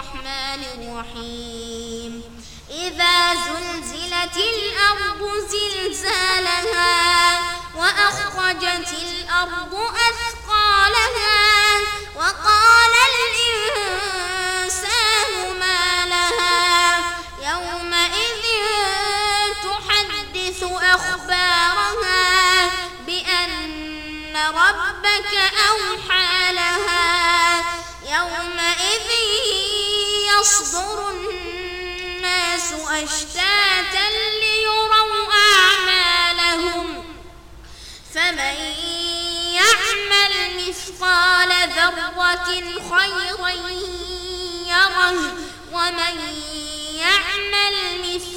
الرحمن الرحيم إذا زلزلت الأرض زلزالها وأخرجت الأرض أثقالها وقال الإنسان ما لها يومئذ تحدث أخبارها بأن ربك أوحى لها يومئذ يصدر الناس أشتاتا ليروا أعمالهم فمن يعمل مثقال ذرة خيرا يره ومن يعمل مثقال